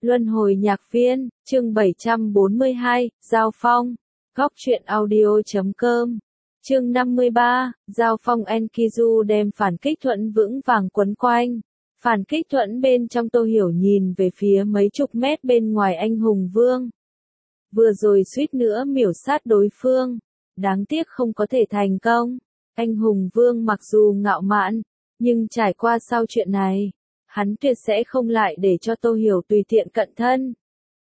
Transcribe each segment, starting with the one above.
Luân hồi nhạc viên, chương 742, Giao Phong, góc truyện audio.com. Chương 53, Giao Phong Enkidu đem phản kích thuẫn vững vàng quấn quanh. Phản kích thuẫn bên trong Tô Hiểu nhìn về phía mấy chục mét bên ngoài anh hùng vương. Vừa rồi suýt nữa miểu sát đối phương, đáng tiếc không có thể thành công. Anh hùng vương mặc dù ngạo mạn, nhưng trải qua sau chuyện này, hắn tuyệt sẽ không lại để cho Tô Hiểu tùy tiện cận thân.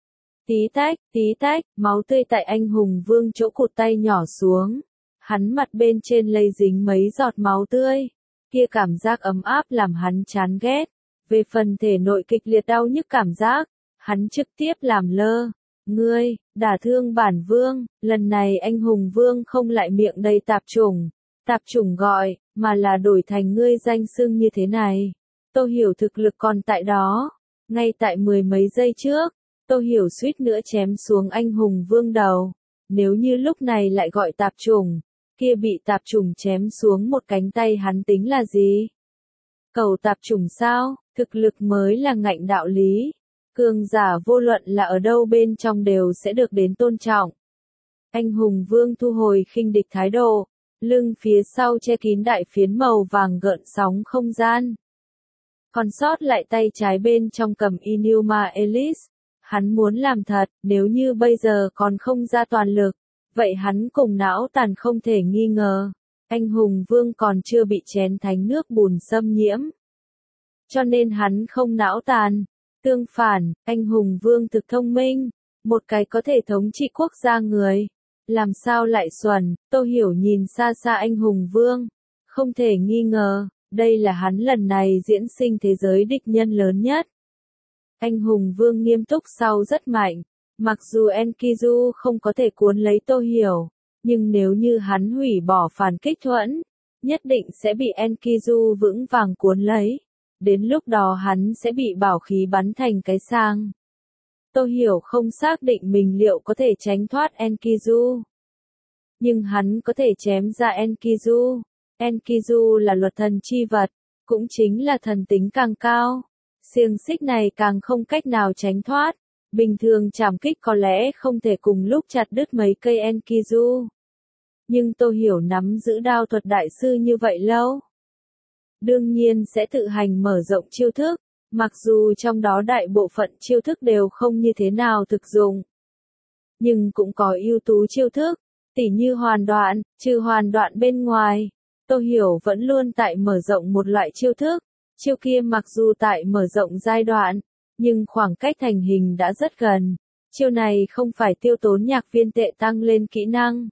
Tí tách, máu tươi tại anh hùng vương chỗ cụt tay nhỏ xuống. Hắn mặt bên trên lây dính mấy giọt máu tươi. Kia cảm giác ấm áp làm hắn chán ghét. Về phần thể nội kịch liệt đau nhức cảm giác, hắn trực tiếp làm lơ. Ngươi, đả thương bản vương, lần này anh hùng vương không lại miệng đầy tạp chủng gọi, mà là đổi thành ngươi danh xưng như thế này. Tô Hiểu thực lực còn tại đó, ngay tại mười mấy giây trước, Tô Hiểu suýt nữa chém xuống anh hùng vương đầu. Nếu như lúc này lại gọi tạp chủng, kia bị tạp chủng chém xuống một cánh tay hắn tính là gì? Cầu tạp chủng sao, thực lực mới là ngạnh đạo lý. Cường giả vô luận là ở đâu bên trong đều sẽ được đến tôn trọng. Anh hùng vương thu hồi khinh địch thái độ, lưng phía sau che kín đại phiến màu vàng gợn sóng không gian. Còn sót lại tay trái bên trong cầm Inuma Elise. Hắn muốn làm thật, nếu như bây giờ còn không ra toàn lực, vậy hắn cùng não tàn không thể nghi ngờ. Anh hùng vương còn chưa bị chén thánh nước bùn xâm nhiễm. Cho nên hắn không não tàn. Tương phản, anh hùng vương thực thông minh, một cái có thể thống trị quốc gia người. Làm sao lại xuẩn, Tô Hiểu nhìn xa xa anh hùng vương. Không thể nghi ngờ, đây là hắn lần này diễn sinh thế giới địch nhân lớn nhất. Anh hùng vương nghiêm túc sau rất mạnh, mặc dù Enkidu không có thể cuốn lấy Tô Hiểu, nhưng nếu như hắn hủy bỏ phản kích thuẫn, nhất định sẽ bị Enkidu vững vàng cuốn lấy. Đến lúc đó hắn sẽ bị bảo khí bắn thành cái sang. Tô Hiểu không xác định mình liệu có thể tránh thoát Enkidu. Nhưng hắn có thể chém ra Enkidu. Enkidu là luật thần chi vật, cũng chính là thần tính càng cao. Xiềng xích này càng không cách nào tránh thoát. Bình thường trảm kích có lẽ không thể cùng lúc chặt đứt mấy cây Enkidu. Nhưng Tô Hiểu nắm giữ đao thuật đại sư như vậy lâu. Đương nhiên sẽ tự hành mở rộng chiêu thức, mặc dù trong đó đại bộ phận chiêu thức đều không như thế nào thực dụng. Nhưng cũng có ưu tú chiêu thức, tỉ như hoàn đoạn, trừ hoàn đoạn bên ngoài. Tô Hiểu vẫn luôn tại mở rộng một loại chiêu thức, chiêu kia mặc dù tại mở rộng giai đoạn, nhưng khoảng cách thành hình đã rất gần. Chiêu này không phải tiêu tốn nhạc viên tệ tăng lên kỹ năng,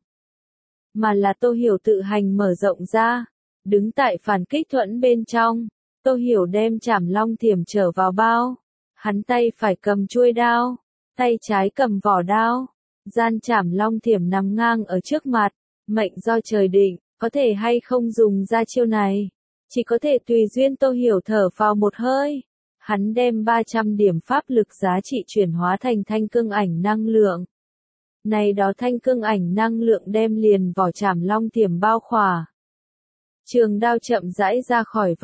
mà là Tô Hiểu tự hành mở rộng ra. Đứng tại phản kích thuẫn bên trong, Tô Hiểu đem Trảm Long Thiểm trở vào bao. Hắn tay phải cầm chuôi đao, tay trái cầm vỏ đao. Gian Trảm Long Thiểm nằm ngang ở trước mặt, mệnh do trời định, có thể hay không dùng ra chiêu này. Chỉ có thể tùy duyên. Tô Hiểu thở vào một hơi. Hắn đem 300 điểm pháp lực giá trị chuyển hóa thành thanh cương ảnh năng lượng. Này đó thanh cương ảnh năng lượng đem liền vỏ Trảm Long Thiểm bao khỏa. Trường đao chậm rãi ra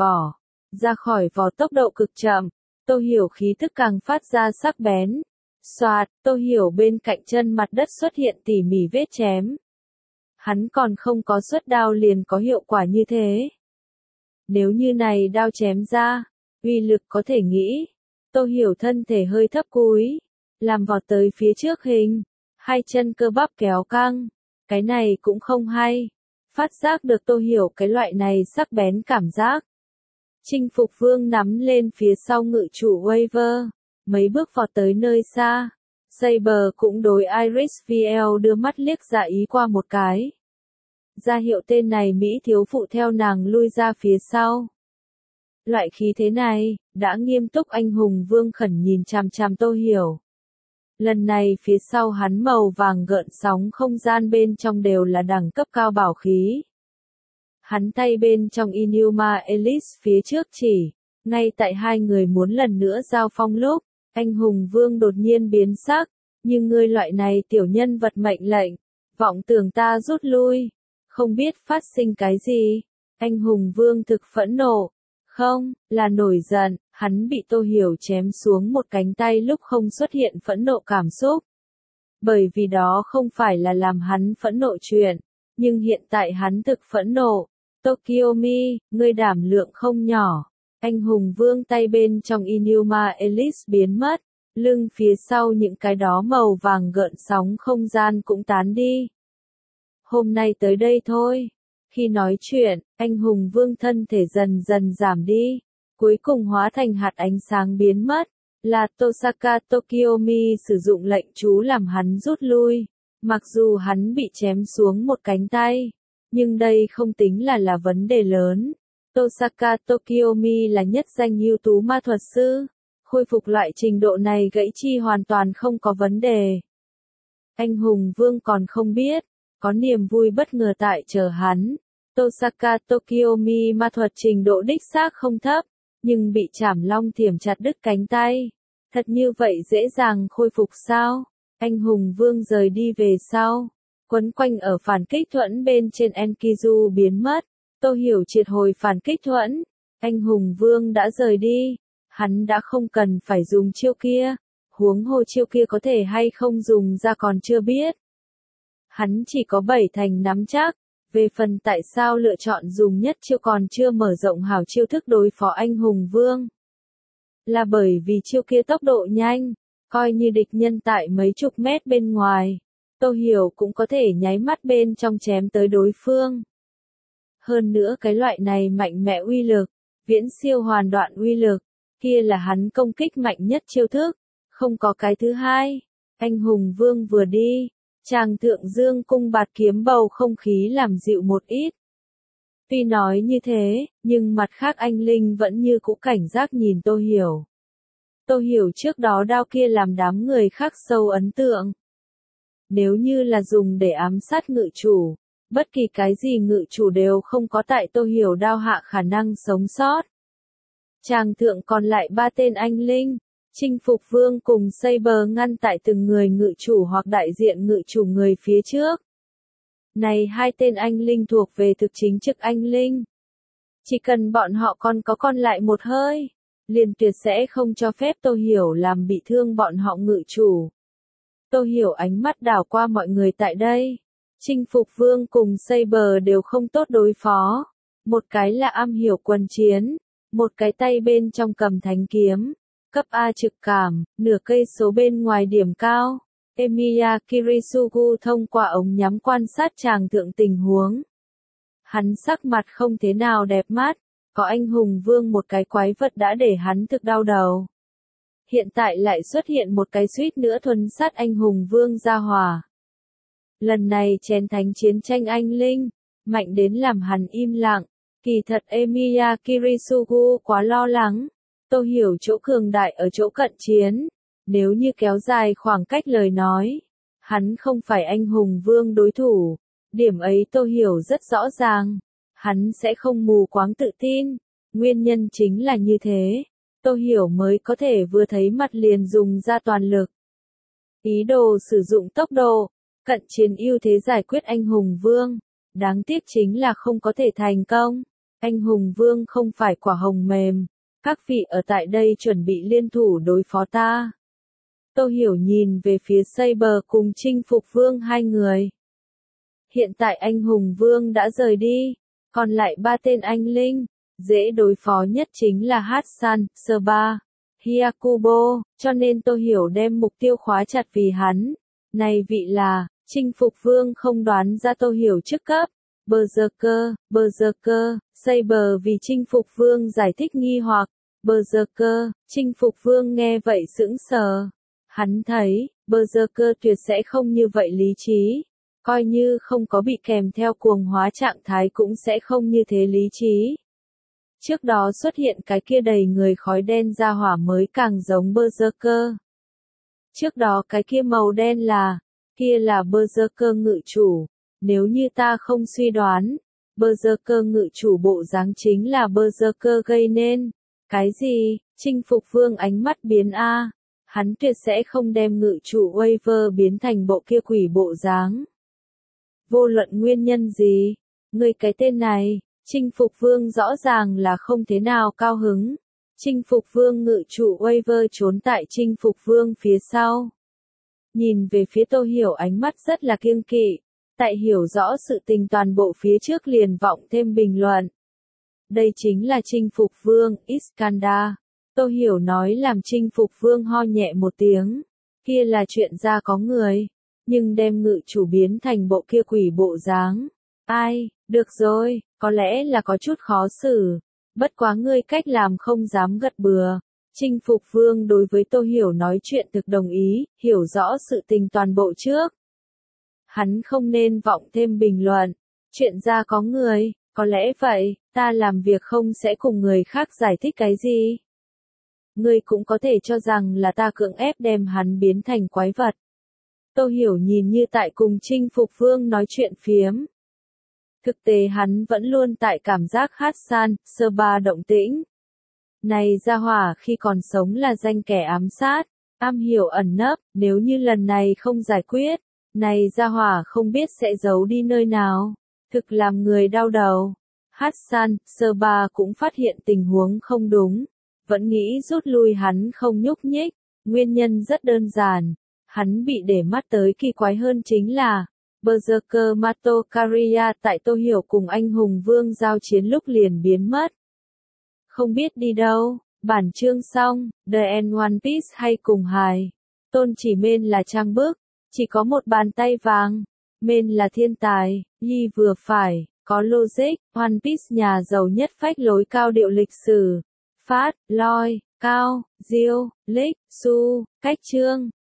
khỏi vỏ tốc độ cực chậm. Tô Hiểu khí thức càng phát ra sắc bén. Xoạt, Tô Hiểu bên cạnh chân mặt đất xuất hiện tỉ mỉ vết chém. Hắn còn không có xuất đao liền có hiệu quả như thế. Nếu như này đao chém ra, uy lực có thể nghĩ. Tô Hiểu thân thể hơi thấp cúi, làm vọt tới phía trước hình, hai chân cơ bắp kéo căng. Cái này cũng không hay. Phát giác được Tô Hiểu cái loại này sắc bén cảm giác. Chinh phục vương nắm lên phía sau ngự trụ Waver, mấy bước vọt tới nơi xa. Saber cũng đối Iris VL đưa mắt liếc dạ ý qua một cái. Ra hiệu tên này Mỹ thiếu phụ theo nàng lui ra phía sau. Loại khí thế này, đã nghiêm túc anh hùng vương khẩn nhìn chằm chằm Tô Hiểu. Lần này phía sau hắn màu vàng gợn sóng không gian bên trong đều là đẳng cấp cao bảo khí. Hắn tay bên trong Inuma Elise phía trước chỉ, ngay tại hai người muốn lần nữa giao phong lúc, anh hùng vương đột nhiên biến sắc, nhưng ngươi loại này tiểu nhân vật mệnh lệnh, vọng tưởng ta rút lui, không biết phát sinh cái gì. Anh hùng vương thực phẫn nộ, không, là nổi giận, Hắn bị Tô Hiểu chém xuống một cánh tay lúc không xuất hiện phẫn nộ cảm xúc. Bởi vì đó không phải là làm hắn phẫn nộ chuyện, nhưng hiện tại hắn thực phẫn nộ. Tokiomi, ngươi đảm lượng không nhỏ. Anh hùng vương tay bên trong Inuma Elise biến mất, lưng phía sau những cái đó màu vàng gợn sóng không gian cũng tán đi. Hôm nay tới đây thôi. Khi nói chuyện, anh hùng vương thân thể dần dần giảm đi, cuối cùng hóa thành hạt ánh sáng biến mất. Là Tosaka Tokiomi sử dụng lệnh chú làm hắn rút lui, mặc dù hắn bị chém xuống một cánh tay, nhưng đây không tính là vấn đề lớn. Tosaka Tokiomi là nhất danh ưu tú ma thuật sư, khôi phục loại trình độ này gãy chi hoàn toàn không có vấn đề. Anh hùng vương còn không biết, có niềm vui bất ngờ tại chờ hắn. Tosaka Tokiomi ma thuật trình độ đích xác không thấp, nhưng bị Trảm Long Thiểm chặt đứt cánh tay. Thật như vậy dễ dàng khôi phục sao? Anh hùng vương rời đi về sau, quấn quanh ở phản kích thuẫn bên trên Enkidu biến mất. Tô Hiểu triệt hồi phản kích thuẫn, anh hùng vương đã rời đi, hắn đã không cần phải dùng chiêu kia, huống hồ chiêu kia có thể hay không dùng ra còn chưa biết. Hắn chỉ có 7 thành nắm chắc, về phần tại sao lựa chọn dùng nhất chiêu còn chưa mở rộng hảo chiêu thức đối phó anh hùng vương. Là bởi vì chiêu kia tốc độ nhanh, coi như địch nhân tại mấy chục mét bên ngoài, Tô Hiểu cũng có thể nháy mắt bên trong chém tới đối phương. Hơn nữa cái loại này mạnh mẽ uy lực, viễn siêu hoàn đoạn uy lực, kia là hắn công kích mạnh nhất chiêu thức, không có cái thứ hai. Anh hùng vương vừa đi, chàng thượng dương cung bạt kiếm bầu không khí làm dịu một ít. Tuy nói như thế, nhưng mặt khác anh Linh vẫn như cũ cảnh giác nhìn Tô Hiểu. Tô Hiểu trước đó đao kia làm đám người khác sâu ấn tượng. Nếu như là dùng để ám sát ngự chủ, bất kỳ cái gì ngự chủ đều không có tại Tô Hiểu đao hạ khả năng sống sót. Chàng thượng còn lại 3 tên anh Linh, chinh phục vương cùng Saber ngăn tại từng người ngự chủ hoặc đại diện ngự chủ người phía trước. Này 2 tên anh Linh thuộc về thực chính trực anh Linh. Chỉ cần bọn họ còn lại một hơi, liền tuyệt sẽ không cho phép Tô Hiểu làm bị thương bọn họ ngự chủ. Tô Hiểu ánh mắt đảo qua mọi người tại đây. Chinh phục vương cùng Saber đều không tốt đối phó. Một cái là am hiểu quân chiến, một cái tay bên trong cầm thánh kiếm, cấp A trực cảm, nửa cây số bên ngoài điểm cao. Emiya Kirisugu thông qua ống nhắm quan sát chàng thượng tình huống. Hắn sắc mặt không thế nào đẹp mắt, có anh hùng vương một cái quái vật đã để hắn thực đau đầu. Hiện tại lại xuất hiện một cái suýt nữa thuần sát anh hùng vương gia hỏa. Lần này chén thánh chiến tranh anh Linh, mạnh đến làm hắn im lặng. Kỳ thật Emiya Kirisugu quá lo lắng. Tô Hiểu chỗ cường đại ở chỗ cận chiến. Nếu như kéo dài khoảng cách lời nói, hắn không phải anh hùng vương đối thủ. Điểm ấy Tô Hiểu rất rõ ràng. Hắn sẽ không mù quáng tự tin. Nguyên nhân chính là như thế. Tô Hiểu mới có thể vừa thấy mặt liền dùng ra toàn lực. Ý đồ sử dụng tốc độ, cận chiến ưu thế giải quyết anh hùng vương. Đáng tiếc chính là không có thể thành công. Anh hùng vương không phải quả hồng mềm. Các vị ở tại đây chuẩn bị liên thủ đối phó ta. Tô Hiểu nhìn về phía Saber cùng chinh phục vương 2 người. Hiện tại anh hùng vương đã rời đi, còn lại 3 tên anh Linh. Dễ đối phó nhất chính là Hatsan, Serba, Hyakubo, cho nên Tô Hiểu đem mục tiêu khóa chặt vì hắn. Này vị là, chinh phục vương không đoán ra Tô Hiểu chức cấp. Berserker, Saber vì chinh phục vương giải thích nghi hoặc. Berserker, chinh phục vương nghe vậy sững sờ. Hắn thấy, Berserker tuyệt sẽ không như vậy lý trí. Coi như không có bị kèm theo cuồng hóa trạng thái cũng sẽ không như thế lý trí. Trước đó xuất hiện cái kia đầy người khói đen ra hỏa mới càng giống Berserker. Trước đó cái kia màu đen kia là Berserker ngự chủ. Nếu như ta không suy đoán, Berserker ngự chủ bộ dáng chính là Berserker gây nên. Cái gì? Chinh phục vương ánh mắt biến A. Hắn tuyệt sẽ không đem ngự chủ Waver biến thành bộ kia quỷ bộ dáng. Vô luận nguyên nhân gì? Người cái tên này, chinh phục vương rõ ràng là không thế nào cao hứng. Chinh phục vương ngự trụ Waver trốn tại chinh phục vương phía sau. Nhìn về phía Tô Hiểu ánh mắt rất là kiêng kỵ. Tại hiểu rõ sự tình toàn bộ phía trước liền vọng thêm bình luận. Đây chính là chinh phục vương, Iskandar. Tô Hiểu nói làm chinh phục vương ho nhẹ một tiếng. Kia là chuyện ra có người. Nhưng đem ngự chủ biến thành bộ kia quỷ bộ dáng. Ai, được rồi, có lẽ là có chút khó xử. Bất quá ngươi cách làm không dám gật bừa. Chinh phục vương đối với Tô Hiểu nói chuyện thực đồng ý, hiểu rõ sự tình toàn bộ trước. Hắn không nên vọng thêm bình luận. Chuyện ra có người, có lẽ vậy, ta làm việc không sẽ cùng người khác giải thích cái gì. Ngươi cũng có thể cho rằng là ta cưỡng ép đem hắn biến thành quái vật. Tô Hiểu nhìn như tại cùng chinh phục vương nói chuyện phiếm. Thực tế hắn vẫn luôn tại cảm giác Hassan, sơ ba động tĩnh. Này gia hỏa khi còn sống là danh kẻ ám sát, am hiểu ẩn nấp, nếu như lần này không giải quyết, này gia hỏa không biết sẽ giấu đi nơi nào, thực làm người đau đầu. Hassan, sơ ba cũng phát hiện tình huống không đúng, vẫn nghĩ rút lui hắn không nhúc nhích, nguyên nhân rất đơn giản, hắn bị để mắt tới kỳ quái hơn chính là, Berserker Matokaria tại Tô Hiểu cùng anh hùng vương giao chiến lúc liền biến mất. Không biết đi đâu, bản chương xong, The End One Piece hay cùng hài. Tôn chỉ men là trang bức, chỉ có một bàn tay vàng. Men là thiên tài, Yi vừa phải, có logic, One Piece nhà giàu nhất phách lối cao điệu lịch sử. Phát, loi, cao, diêu, lích, su, cách chương.